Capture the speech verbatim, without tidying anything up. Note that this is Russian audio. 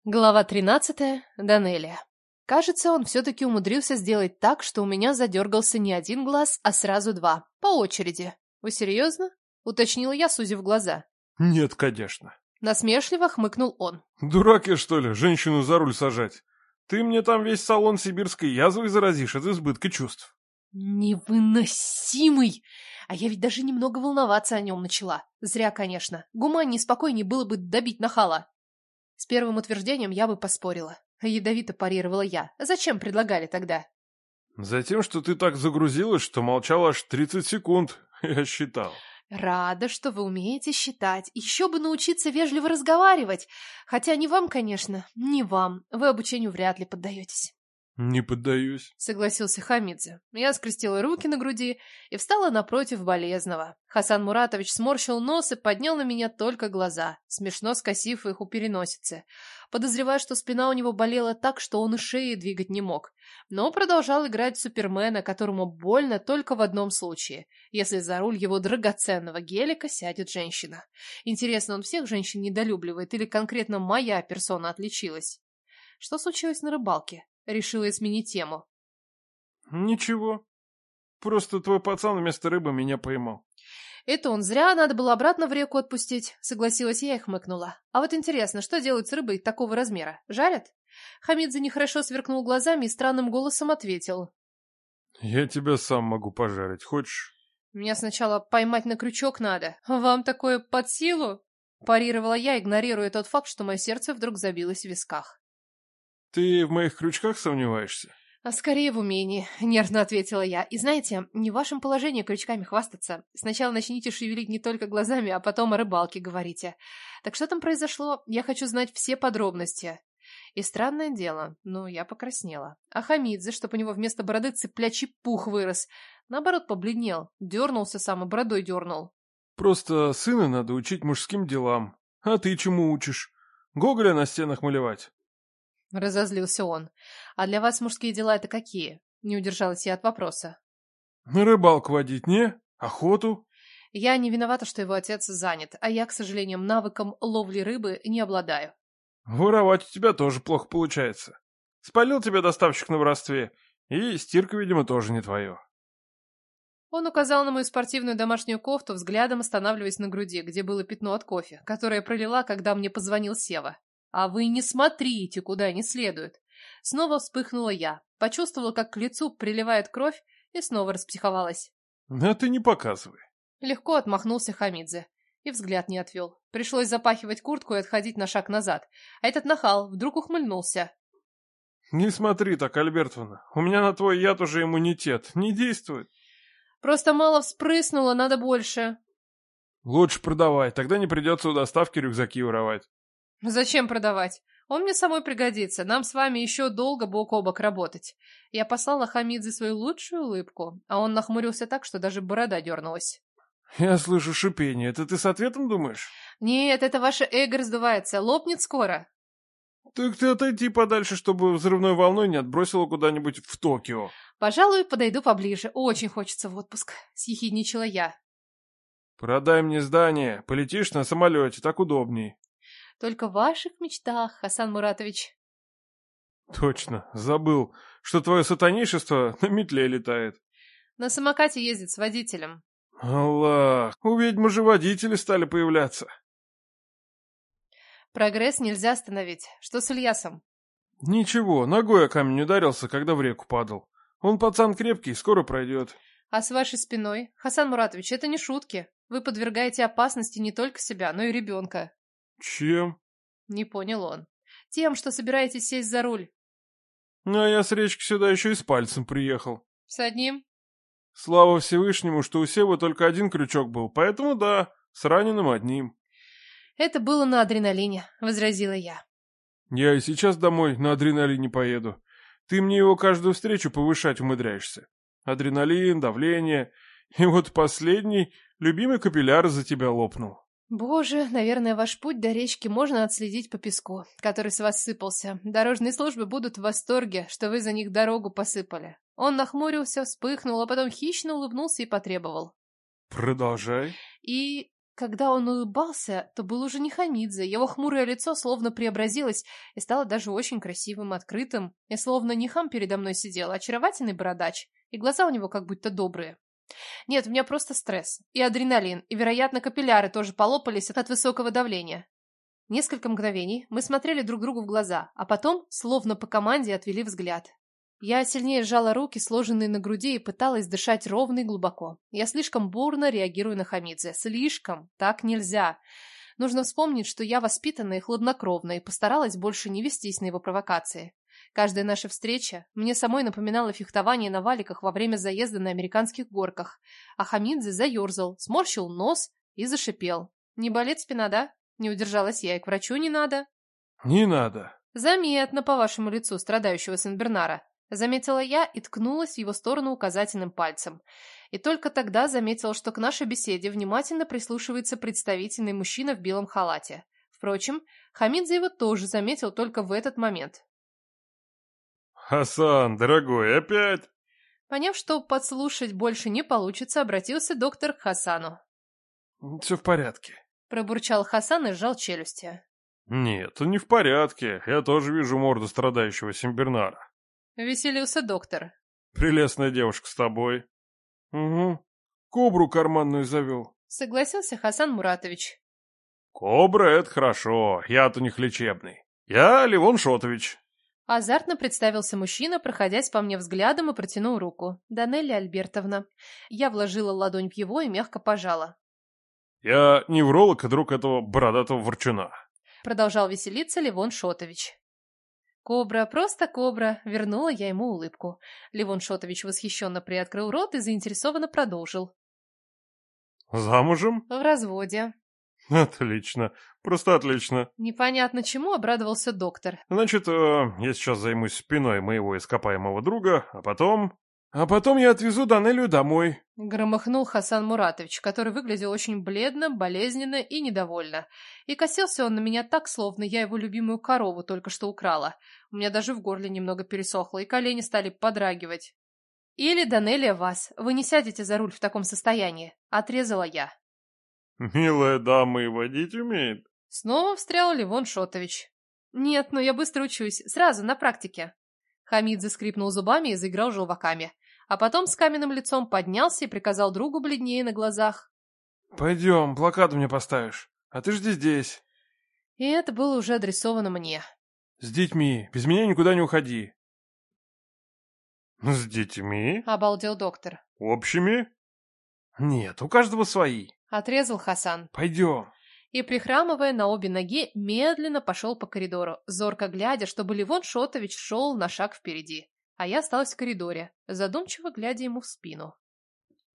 Глава тринадцатая. Данелия. Кажется, он все-таки умудрился сделать так, что у меня задергался не один глаз, а сразу два. По очереди. Вы серьезно? Уточнила я, сузив глаза. Нет, конечно. Насмешливо хмыкнул он. Дурак я, что ли, женщину за руль сажать? Ты мне там весь салон сибирской язвой заразишь от избытка чувств. Невыносимый! А я ведь даже немного волноваться о нем начала. Зря, конечно. Гуманнее и спокойнее было бы добить нахала. С первым утверждением я бы поспорила. Ядовито парировала я. Зачем предлагали тогда? Затем, что ты так загрузилась, что молчала аж тридцать секунд, я считал. Рада, что вы умеете считать. Еще бы научиться вежливо разговаривать. Хотя не вам, конечно, не вам. Вы обучению вряд ли поддаетесь. Не поддаюсь. Согласился Хамидзе. Я скрестила руки на груди и встала напротив болезного. Хасан Муратович сморщил нос и поднял на меня только глаза, смешно скосив их у переносицы. Подозреваю, что спина у него болела так, что он и шеи двигать не мог. Но продолжал играть Супермена, которому больно только в одном случае, если за руль его драгоценного гелика сядет женщина. Интересно, он всех женщин недолюбливает или конкретно моя персона отличилась? Что случилось на рыбалке? Решила сменить тему. Ничего. Просто твой пацан вместо рыбы меня поймал. Это он зря, надо было обратно в реку отпустить, согласилась я и хмыкнула. А вот интересно, что делают с рыбой такого размера? Жарят? Хамидзе нехорошо сверкнул глазами и странным голосом ответил. Я тебя сам могу пожарить, хочешь? Меня сначала поймать на крючок надо. Вам такое под силу? Парировала я, игнорируя тот факт, что мое сердце вдруг забилось в висках. Ты в моих крючках сомневаешься? А скорее в умении, нервно ответила я. И знаете, не в вашем положении крючками хвастаться. Сначала начните шевелить не только глазами, а потом о рыбалке говорите. Так что там произошло? Я хочу знать все подробности. И странное дело, ну, я покраснела. А Хамидзе, чтоб у него вместо бороды цыплячий пух вырос, наоборот, побледнел, дернулся сам и бородой дернул. Просто сына надо учить мужским делам. А ты чему учишь? Гоголя на стенах малевать? Разозлился он. А для вас мужские дела это какие? Не удержалась я от вопроса. На рыбалку водить, не? Охоту? Я не виновата, что его отец занят, а я, к сожалению, навыком ловли рыбы не обладаю. Воровать у тебя тоже плохо получается. Спалил тебя доставщик на воровстве, и стирка, видимо, тоже не твое. Он указал на мою спортивную домашнюю кофту, взглядом останавливаясь на груди, где было пятно от кофе, которое пролила, когда мне позвонил Сева. «А вы не смотрите, куда не следует!» Снова вспыхнула я, почувствовала, как к лицу приливает кровь, и снова распсиховалась. А ты не показывай. Легко отмахнулся Хамидзе и взгляд не отвел. Пришлось запахивать куртку и отходить на шаг назад. А этот нахал вдруг ухмыльнулся. Не смотри так, Альбертовна. У меня на твой яд уже иммунитет. Не действует. Просто мало вспрыснуло, надо больше. Лучше продавай, тогда не придется у доставки рюкзаки воровать. Зачем продавать? Он мне самой пригодится. Нам с вами еще долго бок о бок работать. Я послала Хамидзе свою лучшую улыбку, а он нахмурился так, что даже борода дернулась. Я слышу шипение. Это ты с ответом думаешь? Нет, это ваше эго раздувается. Лопнет скоро. Так ты отойди подальше, чтобы взрывной волной не отбросило куда-нибудь в Токио. Пожалуй, подойду поближе. Очень хочется в отпуск. Съехидничала я. Продай мне здание. Полетишь на самолете, так удобней. Только в ваших мечтах, Хасан Муратович. Точно, забыл, что твое сатанишество на метле летает. На самокате ездит с водителем. Аллах, у ведьмы же водители стали появляться. Прогресс нельзя остановить. Что с Ильясом? Ничего, ногой о камень ударился, когда в реку падал. Он пацан крепкий, скоро пройдет. А с вашей спиной? Хасан Муратович, это не шутки. Вы подвергаете опасности не только себя, но и ребенка. Чем? Не понял он. Тем, что собираетесь сесть за руль. А я с речки сюда еще и с пальцем приехал. С одним? Слава Всевышнему, что у Севы только один крючок был, поэтому да, с раненым одним. Это было на адреналине, возразила я. Я и сейчас домой на адреналине поеду. Ты мне его каждую встречу повышать умудряешься. Адреналин, давление. И вот последний, любимый капилляр за тебя лопнул. Боже, наверное, ваш путь до речки можно отследить по песку, который с вас сыпался. Дорожные службы будут в восторге, что вы за них дорогу посыпали. Он нахмурился, вспыхнул, а потом хищно улыбнулся и потребовал. Продолжай. И Когда он улыбался, то был уже не Хамидзе, его хмурое лицо словно преобразилось и стало даже очень красивым, открытым, и словно не хам передо мной сидел, а очаровательный бородач, и глаза у него как будто добрые. Нет, у меня просто стресс, и адреналин, и, вероятно, капилляры тоже полопались от высокого давления. Несколько мгновений мы смотрели друг другу в глаза, а потом, словно по команде, отвели взгляд. Я сильнее сжала руки, сложенные на груди, и пыталась дышать ровно и глубоко. Я слишком бурно реагирую на Хамидзе. Слишком. Так нельзя. Нужно вспомнить, что я воспитанная и хладнокровная, и постаралась больше не вестись на его провокации. Каждая наша встреча мне самой напоминала фехтование на валиках во время заезда на американских горках. А Хамидзе заерзал, сморщил нос и зашипел. «Не болит спина, да?» Не удержалась я, и к врачу не надо. «Не надо». «Заметно по вашему лицу, страдающего Сен-Бернара». Заметила я и ткнулась в его сторону указательным пальцем. И только тогда заметила, что к нашей беседе внимательно прислушивается представительный мужчина в белом халате. Впрочем, Хамидзе его тоже заметил только в этот момент. «Хасан, дорогой, опять?» Поняв, что подслушать больше не получится, обратился доктор к Хасану. «Все в порядке». Пробурчал Хасан и сжал челюсти. «Нет, не в порядке. Я тоже вижу морду страдающего Сен-Бернара». Веселился доктор. «Прелестная девушка с тобой». «Угу. Кобру карманную завел». Согласился Хасан Муратович. «Кобра — это хорошо. Я-то у них лечебный. Я Левон Шотович». Азартно представился мужчина, проходясь по мне взглядом, и протянул руку. «Данелли Альбертовна». Я вложила ладонь в его и мягко пожала. «Я невролог и друг этого бородатого ворчуна». Продолжал веселиться Левон Шотович. «Кобра, просто кобра!» — вернула я ему улыбку. Левон Шотович восхищенно приоткрыл рот и заинтересованно продолжил. «Замужем?» «В разводе». «Отлично. Просто отлично». Непонятно чему обрадовался доктор. «Значит, э, я сейчас займусь спиной моего ископаемого друга, а потом...» «А потом я отвезу Данелию домой». Громыхнул Хасан Муратович, который выглядел очень бледно, болезненно и недовольно. И косился он на меня так, словно я его любимую корову только что украла. У меня даже в горле немного пересохло, и колени стали подрагивать. «Или Данелия вас. Вы не сядете за руль в таком состоянии», — отрезала я. «Милая дама и водить умеет». Снова встрял Левон Шотович. «Нет, но я быстро учусь. Сразу, на практике». Хамидзе скрипнул зубами и заиграл желваками. А потом с каменным лицом поднялся и приказал другу бледнее на глазах. «Пойдем, плакат мне поставишь. А ты жди здесь». И это было уже адресовано мне. «С детьми. Без меня никуда не уходи». «С детьми?» — обалдел доктор. «Общими?» «Нет, у каждого свои». — отрезал Хасан. «Пойдем». И, прихрамывая на обе ноги, медленно пошел по коридору, зорко глядя, чтобы Левон Шотович шел на шаг впереди. А я осталась в коридоре, задумчиво глядя ему в спину.